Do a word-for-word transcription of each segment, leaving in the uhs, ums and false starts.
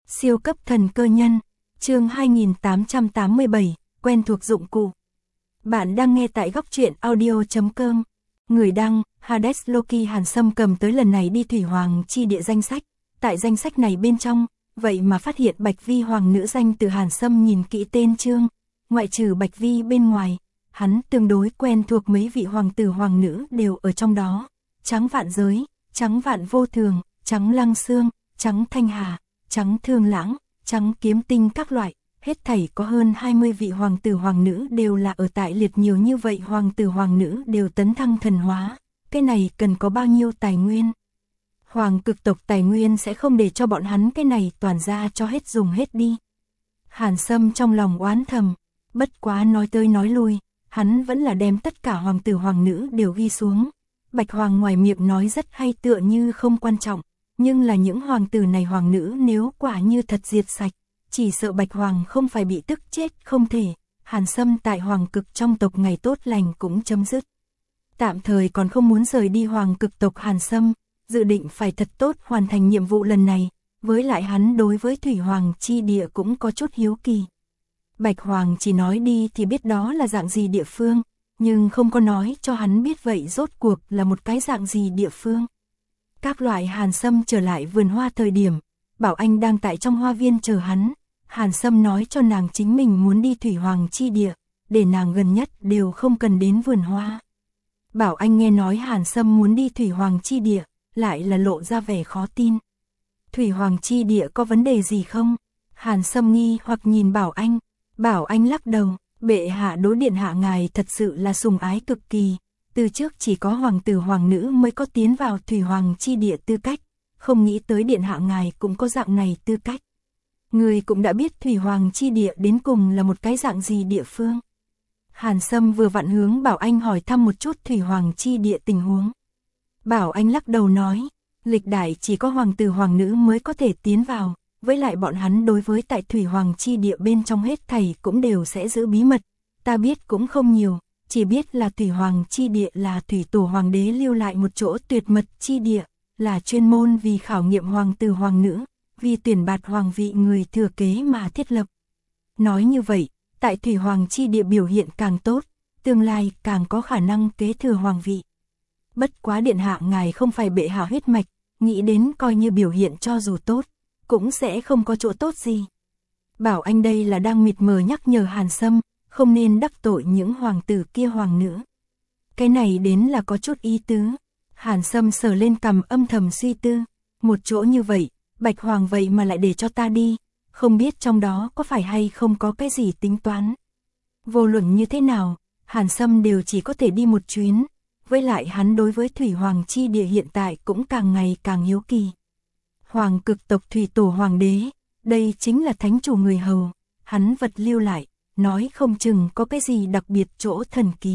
Siêu cấp thần cơ nhân, chương hai nghìn tám trăm tám mươi bảy, quen thuộc dụng cụ. Bạn đang nghe tại góc truyện audio chấm com. Người đăng, Hades Loki. Hàn Sâm cầm tới lần này đi Thủy Hoàng chi địa danh sách. Tại danh sách này bên trong, vậy mà phát hiện Bạch Vi hoàng nữ danh từ. Hàn Sâm nhìn kỹ tên chương, ngoại trừ Bạch Vi bên ngoài, hắn tương đối quen thuộc mấy vị hoàng tử hoàng nữ đều ở trong đó. Trắng Vạn Giới, Trắng Vạn Vô Thường, Trắng Lăng Xương, Trắng Thanh Hà, Trắng Thương Lãng, Trắng Kiếm Tinh các loại, hết thảy có hơn hai mươi vị hoàng tử hoàng nữ đều là ở tại liệt. Nhiều như vậy hoàng tử hoàng nữ đều tấn thăng thần hóa, cái này cần có bao nhiêu tài nguyên? Hoàng cực tộc tài nguyên sẽ không để cho bọn hắn cái này toàn ra cho hết dùng hết đi. Hàn Sâm trong lòng oán thầm, bất quá nói tới nói lui, hắn vẫn là đem tất cả hoàng tử hoàng nữ đều ghi xuống. Bạch Hoàng ngoài miệng nói rất hay tựa như không quan trọng, nhưng là những hoàng tử này hoàng nữ nếu quả như thật diệt sạch, chỉ sợ Bạch Hoàng không phải bị tức chết không thể. Hàn Sâm tại hoàng cực trong tộc ngày tốt lành cũng chấm dứt. Tạm thời còn không muốn rời đi hoàng cực tộc. Hàn Sâm dự định phải thật tốt hoàn thành nhiệm vụ lần này, với lại hắn đối với Thủy Hoàng chi địa cũng có chút hiếu kỳ. Bạch Hoàng chỉ nói đi thì biết đó là dạng gì địa phương, nhưng không có nói cho hắn biết vậy rốt cuộc là một cái dạng gì địa phương. Các loại. Hàn Sâm trở lại vườn hoa thời điểm, Bảo Anh đang tại trong hoa viên chờ hắn. Hàn Sâm nói cho nàng chính mình muốn đi Thủy Hoàng chi địa, để nàng gần nhất đều không cần đến vườn hoa. Bảo Anh nghe nói Hàn Sâm muốn đi Thủy Hoàng chi địa, lại là lộ ra vẻ khó tin. Thủy Hoàng chi địa có vấn đề gì không? Hàn Sâm nghi hoặc nhìn Bảo Anh. Bảo Anh lắc đầu, bệ hạ đối điện hạ ngài thật sự là sủng ái cực kỳ. Từ trước chỉ có hoàng tử hoàng nữ mới có tiến vào Thủy Hoàng chi địa tư cách, không nghĩ tới điện hạ ngài cũng có dạng này tư cách. Người cũng đã biết Thủy Hoàng chi địa đến cùng là một cái dạng gì địa phương. Hàn Sâm vừa vặn hướng Bảo Anh hỏi thăm một chút Thủy Hoàng chi địa tình huống. Bảo Anh lắc đầu nói, lịch đại chỉ có hoàng tử hoàng nữ mới có thể tiến vào, với lại bọn hắn đối với tại Thủy Hoàng chi địa bên trong hết thảy cũng đều sẽ giữ bí mật. Ta biết cũng không nhiều, chỉ biết là Thủy Hoàng chi địa là thủy tổ hoàng đế lưu lại một chỗ tuyệt mật chi địa, là chuyên môn vì khảo nghiệm hoàng tử hoàng nữ, vì tuyển bạt hoàng vị người thừa kế mà thiết lập. Nói như vậy, tại Thủy Hoàng chi địa biểu hiện càng tốt, tương lai càng có khả năng kế thừa hoàng vị. Bất quá điện hạ ngài không phải bệ hạ huyết mạch, nghĩ đến coi như biểu hiện cho dù tốt, cũng sẽ không có chỗ tốt gì. Bảo Anh đây là đang mịt mờ nhắc nhở Hàn Sâm, không nên đắc tội những hoàng tử kia hoàng nữ. Cái này đến là có chút ý tứ. Hàn Sâm sờ lên cằm âm thầm suy tư, một chỗ như vậy, Bạch Hoàng vậy mà lại để cho ta đi, không biết trong đó có phải hay không có cái gì tính toán. Vô luận như thế nào, Hàn Sâm đều chỉ có thể đi một chuyến, với lại hắn đối với Thủy Hoàng chi địa hiện tại cũng càng ngày càng hiếu kỳ. Hoàng cực tộc thủy tổ hoàng đế, đây chính là thánh chủ người hầu, hắn vật lưu lại, nói không chừng có cái gì đặc biệt chỗ thần kỳ.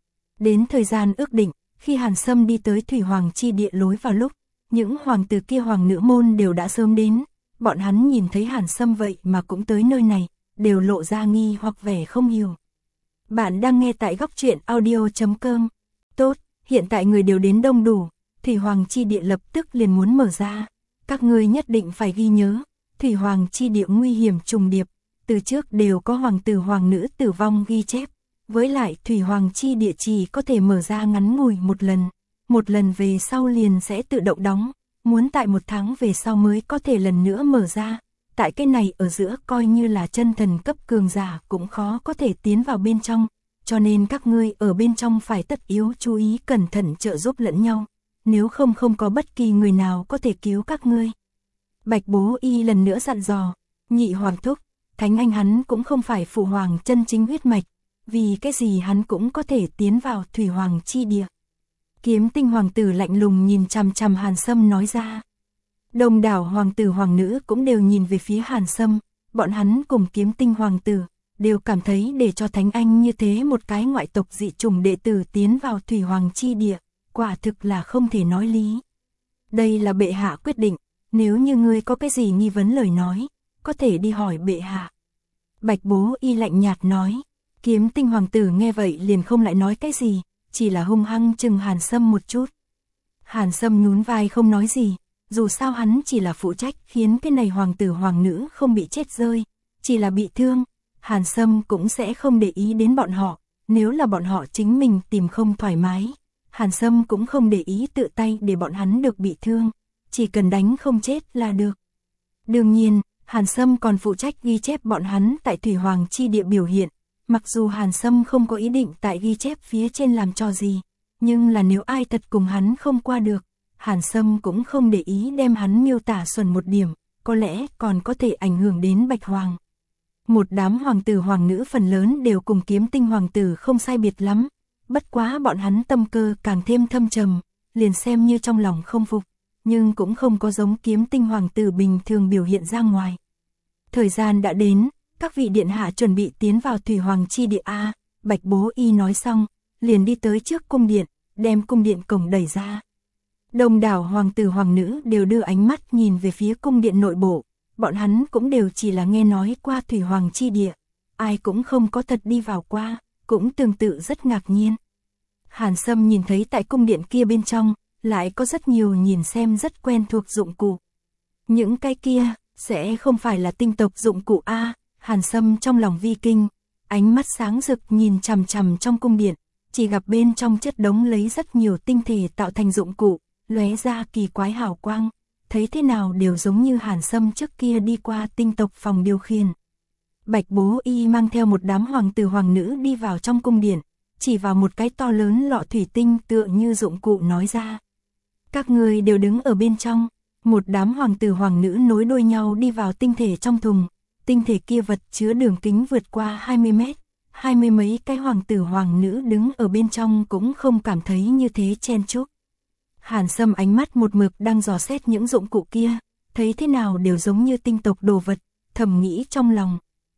Đến thời gian ước định, khi Hàn Sâm đi tới Thủy Hoàng chi địa lối vào lúc, những hoàng tử kia hoàng nữ môn đều đã sớm đến. Bọn hắn nhìn thấy Hàn Sâm vậy mà cũng tới nơi này, đều lộ ra nghi hoặc vẻ không hiểu. Bạn đang nghe tại góc truyện audio chấm com. Tốt, hiện tại người đều đến đông đủ, Thủy Hoàng chi địa lập tức liền muốn mở ra. Các ngươi nhất định phải ghi nhớ, Thủy Hoàng chi địa nguy hiểm trùng điệp, từ trước đều có hoàng tử hoàng nữ tử vong ghi chép. Với lại Thủy Hoàng chi địa chỉ có thể mở ra ngắn ngủi một lần, một lần về sau liền sẽ tự động đóng, muốn tại một tháng về sau mới có thể lần nữa mở ra. Tại cái này ở giữa coi như là chân thần cấp cường giả cũng khó có thể tiến vào bên trong, cho nên các ngươi ở bên trong phải tất yếu chú ý cẩn thận trợ giúp lẫn nhau, nếu không không có bất kỳ người nào có thể cứu các ngươi. Bạch Bố Y lần nữa dặn dò, nhị hoàng thúc, Thánh Anh hắn cũng không phải phụ hoàng chân chính huyết mạch, vì cái gì hắn cũng có thể tiến vào Thủy Hoàng chi địa. Kiếm Tinh hoàng tử lạnh lùng nhìn chằm chằm Hàn Sâm nói ra. Đông đảo hoàng tử hoàng nữ cũng đều nhìn về phía Hàn Sâm, bọn hắn cùng Kiếm Tinh hoàng tử đều cảm thấy để cho Thánh Anh như thế một cái ngoại tộc dị chủng đệ tử tiến vào Thủy Hoàng chi địa, quả thực là không thể nói lý. Đây là bệ hạ quyết định, nếu như ngươi có cái gì nghi vấn lời nói, có thể đi hỏi bệ hạ. Bạch Bố Y lạnh nhạt nói. Kiếm Tinh hoàng tử nghe vậy liền không lại nói cái gì, chỉ là hung hăng chừng Hàn Sâm một chút. Hàn Sâm nhún vai không nói gì, dù sao hắn chỉ là phụ trách khiến cái này hoàng tử hoàng nữ không bị chết rơi, chỉ là bị thương, Hàn Sâm cũng sẽ không để ý đến bọn họ, nếu là bọn họ chính mình tìm không thoải mái, Hàn Sâm cũng không để ý tự tay để bọn hắn được bị thương, chỉ cần đánh không chết là được. Đương nhiên, Hàn Sâm còn phụ trách ghi chép bọn hắn tại Thủy Hoàng chi địa biểu hiện, mặc dù Hàn Sâm không có ý định tại ghi chép phía trên làm cho gì, nhưng là nếu ai thật cùng hắn không qua được, Hàn Sâm cũng không để ý đem hắn miêu tả xuẩn một điểm, có lẽ còn có thể ảnh hưởng đến Bạch Hoàng. Một đám hoàng tử hoàng nữ phần lớn đều cùng Kiếm Tinh hoàng tử không sai biệt lắm, bất quá bọn hắn tâm cơ càng thêm thâm trầm, liền xem như trong lòng không phục, nhưng cũng không có giống Kiếm Tinh hoàng tử bình thường biểu hiện ra ngoài. Thời gian đã đến, các vị điện hạ chuẩn bị tiến vào Thủy Hoàng chi địa a, Bạch Bố Y nói xong, liền đi tới trước cung điện, đem cung điện cổng đẩy ra. Đông đảo hoàng tử hoàng nữ đều đưa ánh mắt nhìn về phía cung điện nội bộ, bọn hắn cũng đều chỉ là nghe nói qua Thủy Hoàng chi địa, ai cũng không có thật đi vào qua, cũng tương tự rất ngạc nhiên. Hàn Sâm nhìn thấy tại cung điện kia bên trong, lại có rất nhiều nhìn xem rất quen thuộc dụng cụ. Những cái kia, sẽ không phải là tinh tộc dụng cụ a, Hàn Sâm trong lòng vi kinh, ánh mắt sáng rực nhìn chằm chằm trong cung điện, chỉ gặp bên trong chất đống lấy rất nhiều tinh thể tạo thành dụng cụ, lóe ra kỳ quái hào quang, thấy thế nào đều giống như Hàn Sâm trước kia đi qua tinh tộc phòng điều khiển. Bạch Bố Y mang theo một đám hoàng tử hoàng nữ đi vào trong cung điện, chỉ vào một cái to lớn lọ thủy tinh tựa như dụng cụ nói ra. Các người đều đứng ở bên trong, một đám hoàng tử hoàng nữ nối đuôi nhau đi vào tinh thể trong thùng, tinh thể kia vật chứa đường kính vượt qua hai mươi mét, hai mươi mấy cái hoàng tử hoàng nữ đứng ở bên trong cũng không cảm thấy như thế chen chúc. Hàn Sâm ánh mắt một mực đang dò xét những dụng cụ kia, thấy thế nào đều giống như tinh tộc đồ vật, thầm nghĩ trong lòng.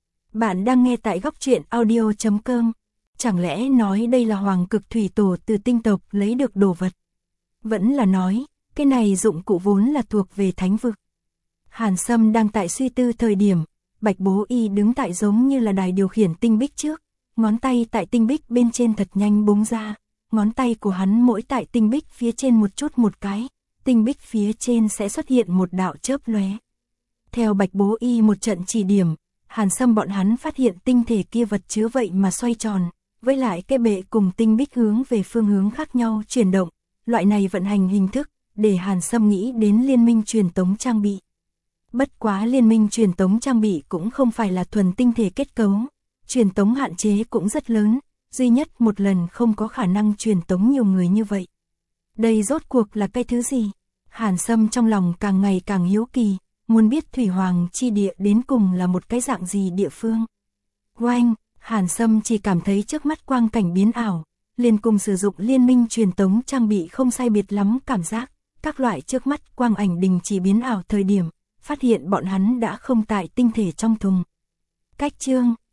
Bạn đang nghe tại góc truyện audio chấm com, chẳng lẽ nói đây là hoàng cực thủy tổ từ tinh tộc lấy được đồ vật? Vẫn là nói, cái này dụng cụ vốn là thuộc về thánh vực. Hàn Sâm đang tại suy tư thời điểm, Bạch Bố Y đứng tại giống như là đài điều khiển tinh bích trước, ngón tay tại tinh bích bên trên thật nhanh búng ra, ngón tay của hắn mỗi tại tinh bích phía trên một chút một cái, tinh bích phía trên sẽ xuất hiện một đạo chớp lóe. Theo Bạch Bố Y một trận chỉ điểm, Hàn Sâm bọn hắn phát hiện tinh thể kia vật chứa vậy mà xoay tròn, với lại cái bệ cùng tinh bích hướng về phương hướng khác nhau chuyển động, loại này vận hành hình thức, để Hàn Sâm nghĩ đến liên minh truyền tống trang bị. Bất quá liên minh truyền tống trang bị cũng không phải là thuần tinh thể kết cấu, truyền tống hạn chế cũng rất lớn, duy nhất một lần không có khả năng truyền tống nhiều người như vậy. Đây rốt cuộc là cái thứ gì? Hàn Sâm trong lòng càng ngày càng hiếu kỳ, muốn biết Thủy Hoàng chi địa đến cùng là một cái dạng gì địa phương. Oanh, Hàn Sâm chỉ cảm thấy trước mắt quang cảnh biến ảo, liền cùng sử dụng liên minh truyền tống trang bị không sai biệt lắm cảm giác, các loại trước mắt quang ảnh đình chỉ biến ảo thời điểm, phát hiện bọn hắn đã không tại tinh thể trong thùng. Cách chương